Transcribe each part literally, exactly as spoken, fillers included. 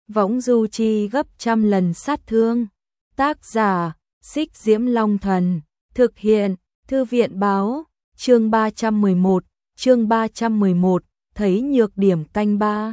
võng du chi gấp trăm lần sát thương. Tác giả, Xích Diễm Long Thần, thực hiện, Thư viện báo, chương ba trăm mười một, chương ba trăm mười một, thấy nhược điểm canh ba.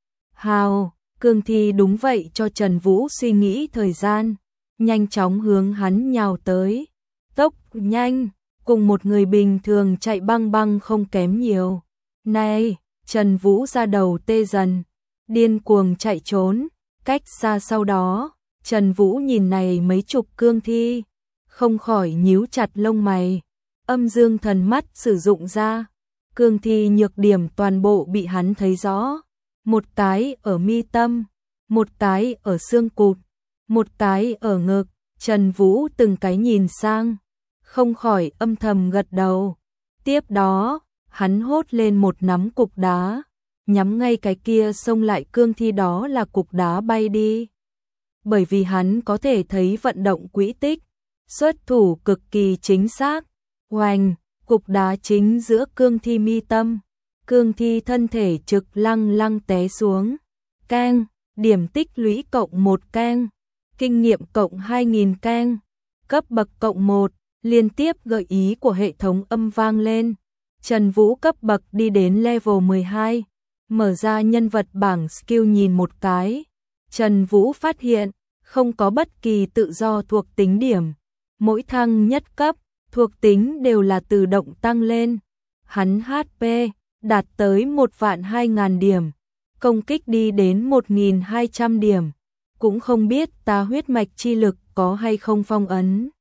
Hào, cương thi đúng vậy cho Trần Vũ suy nghĩ thời gian, nhanh chóng hướng hắn nhào tới. Tốc nhanh, cùng một người bình thường chạy băng băng không kém nhiều. Này, Trần Vũ ra đầu tê dần, điên cuồng chạy trốn, cách xa sau đó, Trần Vũ nhìn này mấy chục cương thi, không khỏi nhíu chặt lông mày, âm dương thần mắt sử dụng ra, cương thi nhược điểm toàn bộ bị hắn thấy rõ, một cái ở mi tâm, một cái ở xương cụt, một cái ở ngực, Trần Vũ từng cái nhìn sang, không khỏi âm thầm gật đầu. Tiếp đó, hắn hốt lên một nắm cục đá, nhắm ngay cái kia xông lại cương thi đó là cục đá bay đi. Bởi vì hắn có thể thấy vận động quỹ tích, xuất thủ cực kỳ chính xác. Oanh, cục đá chính giữa cương thi mi tâm, cương thi thân thể trực lăng lăng té xuống. Keng, điểm tích lũy cộng một keng, kinh nghiệm cộng hai nghìn keng, cấp bậc cộng một, liên tiếp gợi ý của hệ thống âm vang lên. Trần Vũ cấp bậc đi đến level mười hai, mở ra nhân vật bảng skill nhìn một cái. Trần Vũ phát hiện, không có bất kỳ tự do thuộc tính điểm. Mỗi thăng nhất cấp, thuộc tính đều là tự động tăng lên. Hắn hát pê đạt tới một vạn hai ngàn điểm, công kích đi đến một nghìn hai trăm điểm. Cũng không biết ta huyết mạch chi lực có hay không phong ấn.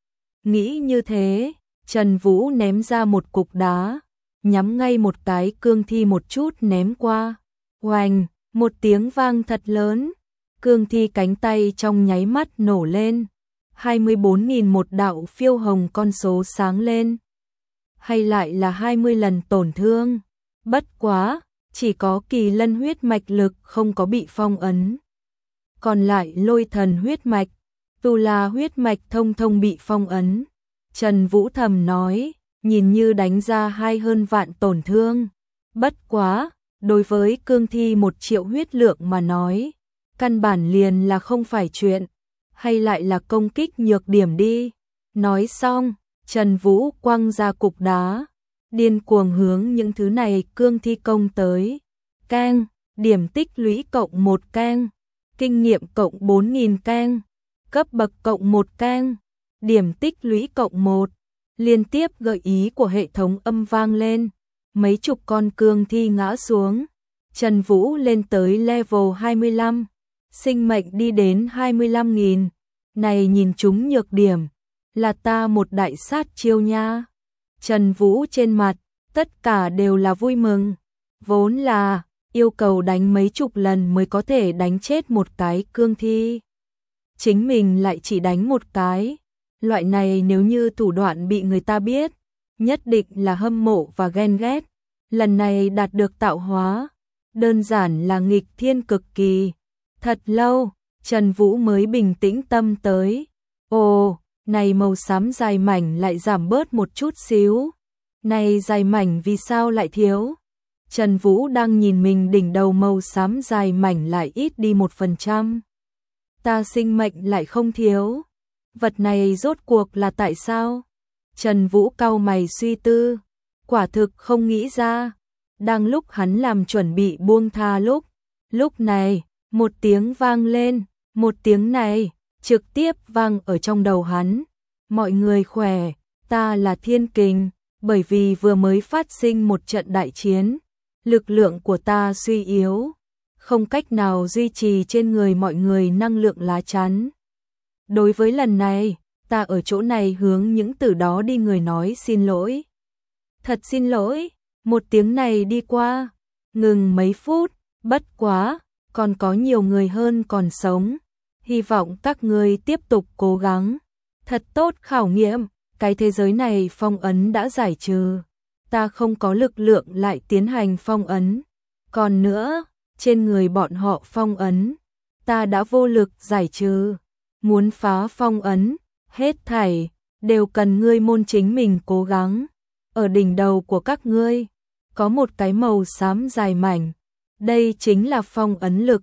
Nghĩ như thế, Trần Vũ ném ra một cục đá, nhắm ngay một cái cương thi một chút ném qua. Oanh, một tiếng vang thật lớn, cương thi cánh tay trong nháy mắt nổ lên. hai mươi bốn nghìn một đạo phiêu hồng con số sáng lên. Hay lại là hai mươi lần tổn thương. Bất quá, chỉ có kỳ lân huyết mạch lực không có bị phong ấn. Còn lại lôi thần huyết mạch, tu la huyết mạch thông thông bị phong ấn. Trần Vũ thầm nói, nhìn như đánh ra hai hơn vạn tổn thương. Bất quá, đối với cương thi một triệu huyết lượng mà nói, căn bản liền là không phải chuyện. Hay lại là công kích nhược điểm đi. Nói xong, Trần Vũ quăng ra cục đá, điên cuồng hướng những thứ này cương thi công tới. Keng, điểm tích lũy cộng một keng, kinh nghiệm cộng bốn nghìn keng, cấp bậc cộng một keng, điểm tích lũy cộng một. Liên tiếp gợi ý của hệ thống âm vang lên, mấy chục con cương thi ngã xuống. Trần Vũ lên tới level hai mươi lăm, sinh mệnh đi đến hai mươi lăm nghìn. Này nhìn chúng nhược điểm, là ta một đại sát chiêu nha. Trần Vũ trên mặt, tất cả đều là vui mừng. Vốn là, yêu cầu đánh mấy chục lần mới có thể đánh chết một cái cương thi. Chính mình lại chỉ đánh một cái. Loại này nếu như thủ đoạn bị người ta biết, nhất định là hâm mộ và ghen ghét. Lần này đạt được tạo hóa, đơn giản là nghịch thiên cực kỳ. Thật lâu, Trần Vũ mới bình tĩnh tâm tới. Ồ, này màu xám dài mảnh lại giảm bớt một chút xíu. Này dài mảnh vì sao lại thiếu? Trần Vũ đang nhìn mình đỉnh đầu màu xám dài mảnh lại ít đi một phần trăm. Ta sinh mệnh lại không thiếu. Vật này rốt cuộc là tại sao? Trần Vũ cau mày suy tư. Quả thực không nghĩ ra. Đang lúc hắn làm chuẩn bị buông tha lúc. Lúc này, một tiếng vang lên. Một tiếng này, trực tiếp vang ở trong đầu hắn. Mọi người khỏe, ta là Thiên Kình. Bởi vì vừa mới phát sinh một trận đại chiến. Lực lượng của ta suy yếu. Không cách nào duy trì trên người mọi người năng lượng lá chắn. Đối với lần này, ta ở chỗ này hướng những từ đó đi người nói xin lỗi. Thật xin lỗi, một tiếng này đi qua, ngừng mấy phút, bất quá, còn có nhiều người hơn còn sống. Hy vọng các ngươi tiếp tục cố gắng. Thật tốt khảo nghiệm, cái thế giới này phong ấn đã giải trừ. Ta không có lực lượng lại tiến hành phong ấn. Còn nữa, trên người bọn họ phong ấn, ta đã vô lực giải trừ. Muốn phá phong ấn, hết thảy, đều cần ngươi môn chính mình cố gắng. Ở đỉnh đầu của các ngươi, có một cái màu xám dài mảnh. Đây chính là phong ấn lực.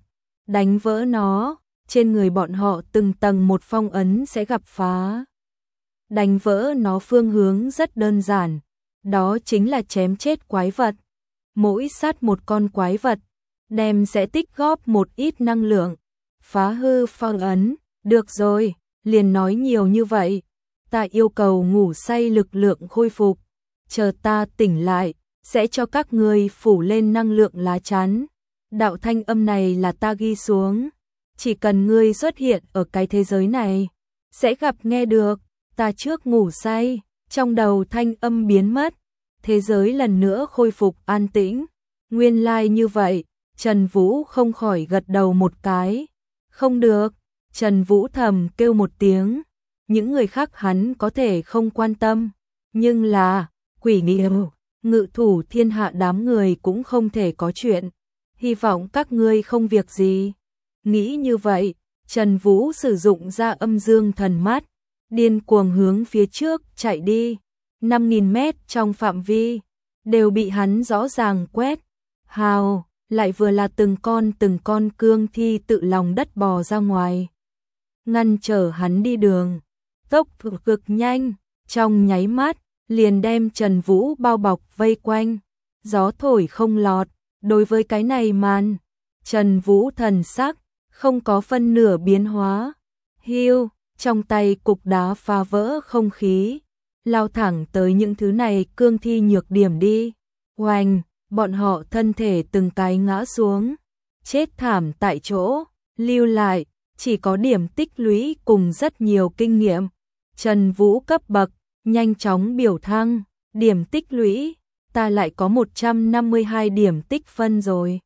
đánh vỡ nó, trên người bọn họ từng tầng một phong ấn sẽ gặp phá. Đánh vỡ nó phương hướng rất đơn giản, đó chính là chém chết quái vật. Mỗi sát một con quái vật, đem sẽ tích góp một ít năng lượng, phá hư phong ấn. Được rồi, liền nói nhiều như vậy, ta yêu cầu ngủ say lực lượng khôi phục, chờ ta tỉnh lại, sẽ cho các ngươi phủ lên năng lượng lá chắn. Đạo thanh âm này là ta ghi xuống, chỉ cần ngươi xuất hiện ở cái thế giới này, sẽ gặp nghe được. Ta trước ngủ say, trong đầu thanh âm biến mất, thế giới lần nữa khôi phục an tĩnh. Nguyên lai like như vậy, Trần Vũ không khỏi gật đầu một cái. Không được, Trần Vũ thầm kêu một tiếng, những người khác hắn có thể không quan tâm, nhưng là Quỷ Nghiêu, Ngự Thủ Thiên Hạ đám người cũng không thể có chuyện. Hy vọng các ngươi không việc gì. Nghĩ như vậy, Trần Vũ sử dụng ra âm dương thần mắt, điên cuồng hướng phía trước chạy đi. năm nghìn mét trong phạm vi đều bị hắn rõ ràng quét. Hào, lại vừa là từng con từng con cương thi tự lòng đất bò ra ngoài, ngăn trở hắn đi đường. Tốc độ cực nhanh, trong nháy mắt liền đem Trần Vũ bao bọc vây quanh, gió thổi không lọt. Đối với cái này màn, Trần Vũ thần sắc không có phân nửa biến hóa. Hiu, trong tay cục đá phá vỡ không khí, lao thẳng tới những thứ này cương thi nhược điểm đi. Oanh, bọn họ thân thể từng cái ngã xuống, chết thảm tại chỗ, lưu lại chỉ có điểm tích lũy cùng rất nhiều kinh nghiệm. Trần Vũ cấp bậc nhanh chóng biểu thăng, điểm tích lũy, ta lại có một trăm năm mươi hai điểm tích phân rồi.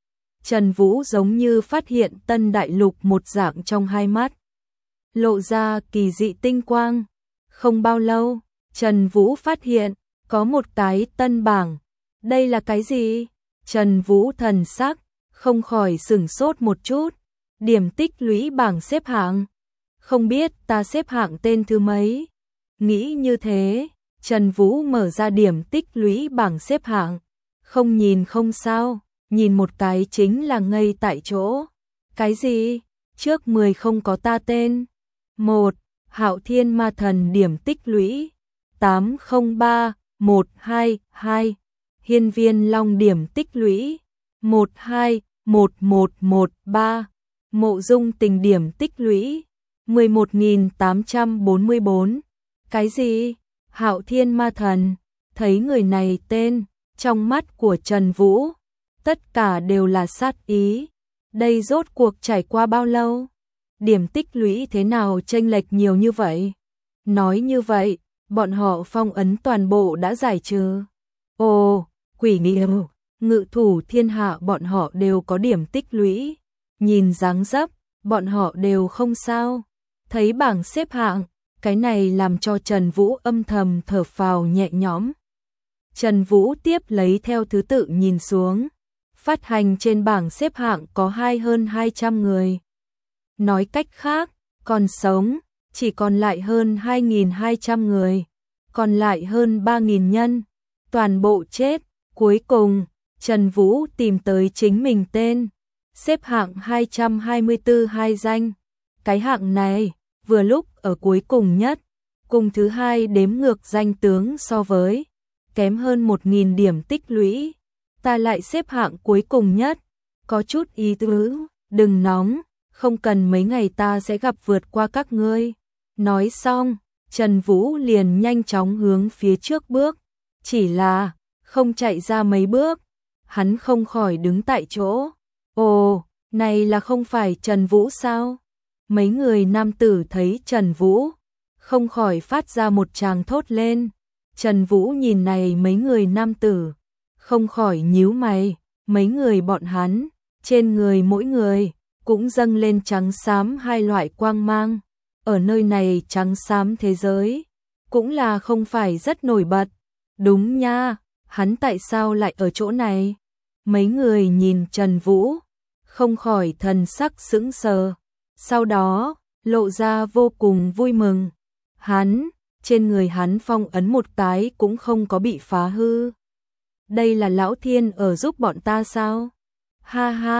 Trần Vũ giống như phát hiện tân đại lục một dạng, trong hai mắt lộ ra kỳ dị tinh quang. Không bao lâu, Trần Vũ phát hiện có một cái tân bảng. Đây là cái gì? Trần Vũ thần sắc không khỏi sửng sốt một chút. Điểm tích lũy bảng xếp hạng. Không biết ta xếp hạng tên thứ mấy? Nghĩ như thế, Trần Vũ mở ra điểm tích lũy bảng xếp hạng. Không nhìn không sao, nhìn một cái chính là ngây tại chỗ. Cái gì? Trước mười không có ta tên. một. Hạo Thiên Ma Thần điểm tích lũy tám không ba một hai hai. Hiên Viên Long điểm tích lũy một hai một một một ba. Mộ Dung Tình điểm tích lũy mười một nghìn tám trăm bốn mươi bốn. Cái gì? Hạo Thiên Ma Thần. Thấy người này tên, trong mắt của Trần Vũ tất cả đều là sát ý. Đây rốt cuộc trải qua bao lâu? Điểm tích lũy thế nào chênh lệch nhiều như vậy? Nói như vậy, bọn họ phong ấn toàn bộ đã giải trừ. Ồ, Quỷ Nghiêu, Ngự Thủ Thiên Hạ bọn họ đều có điểm tích lũy. Nhìn dáng dấp, bọn họ đều không sao. Thấy bảng xếp hạng, cái này làm cho Trần Vũ âm thầm thở phào nhẹ nhõm. Trần Vũ tiếp lấy theo thứ tự nhìn xuống. Phát hành trên bảng xếp hạng có hai hơn hai trăm người. Nói cách khác, còn sống chỉ còn lại hơn hai nghìn hai trăm người, còn lại hơn ba nghìn nhân, toàn bộ chết. Cuối cùng, Trần Vũ tìm tới chính mình tên, xếp hạng hai trăm hai mươi tư hai danh. Cái hạng này, vừa lúc ở cuối cùng nhất, cùng thứ hai đếm ngược danh tướng so với, kém hơn một nghìn điểm tích lũy. Ta lại xếp hạng cuối cùng nhất, có chút ý tứ, đừng nóng, không cần mấy ngày ta sẽ gặp vượt qua các ngươi. Nói xong, Trần Vũ liền nhanh chóng hướng phía trước bước, chỉ là không chạy ra mấy bước, hắn không khỏi đứng tại chỗ. Ồ, này là không phải Trần Vũ sao? Mấy người nam tử thấy Trần Vũ, không khỏi phát ra một tràng thốt lên. Trần Vũ nhìn này mấy người nam tử, không khỏi nhíu mày. Mấy người bọn hắn, trên người mỗi người cũng dâng lên trắng xám hai loại quang mang. Ở nơi này trắng xám thế giới, cũng là không phải rất nổi bật. Đúng nha, hắn tại sao lại ở chỗ này? Mấy người nhìn Trần Vũ, không khỏi thần sắc sững sờ. Sau đó, lộ ra vô cùng vui mừng. Hắn, trên người hắn phong ấn một cái cũng không có bị phá hư. Đây là Lão Thiên ở giúp bọn ta sao? Ha ha,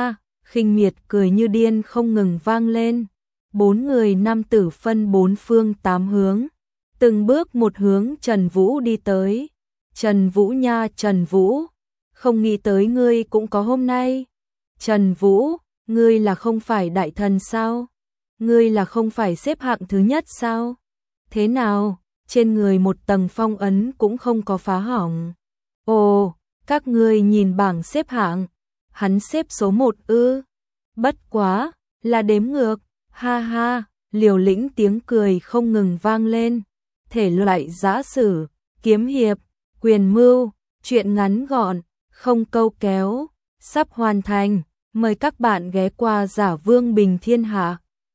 khinh miệt cười như điên không ngừng vang lên. Bốn người nam tử phân bốn phương tám hướng, từng bước một hướng Trần Vũ đi tới. Trần Vũ nha, Trần Vũ, không nghĩ tới ngươi cũng có hôm nay. Trần Vũ, ngươi là không phải đại thần sao? Ngươi là không phải xếp hạng thứ nhất sao? Thế nào, trên người một tầng phong ấn cũng không có phá hỏng. Ồ, các ngươi nhìn bảng xếp hạng, hắn xếp số một ư? Bất quá, là đếm ngược, ha ha, liều lĩnh tiếng cười không ngừng vang lên. Thể loại giã sử, kiếm hiệp, quyền mưu, truyện ngắn gọn, không câu kéo, sắp hoàn thành. Mời các bạn ghé qua Giả Vương Bình Thiên Hạ.